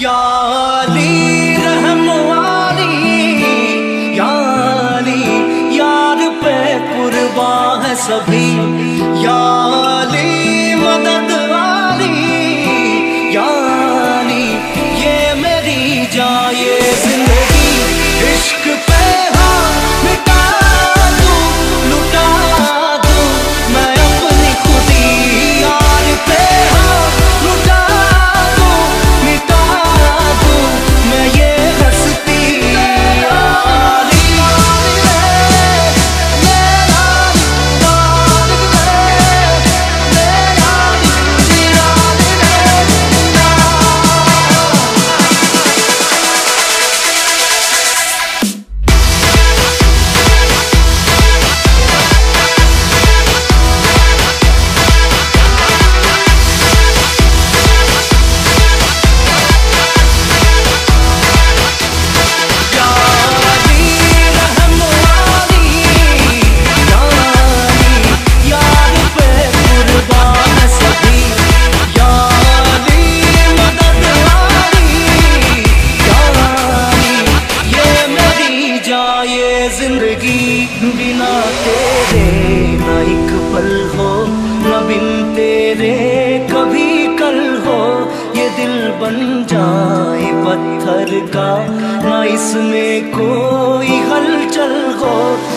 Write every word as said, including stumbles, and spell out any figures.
या अली रहम वाली, या अली यार पे कुर्बान है सभी, या अली मदद वाली, या अली ये मेरी जाए जिंदगी। इश्क पे हाँ मिटा दूं, लुटा दूं मैं अपनी खुदी, यार पे हाँ लुटा दूं, मिटा दूं मैं ये हस्ती। या अली मेरा तारिक रे, मेरा दीवान रे। या अली रहम वाली, या अली यार पे कुर्बान है सभी, या अली मदद वाली, या अली ये मेरी जाए जिंदगी। बिना तेरे ना एक पल हो, ना बिन तेरे कभी कल हो, ये दिल बन जाए पत्थर का, ना इसमें कोई हलचल हो।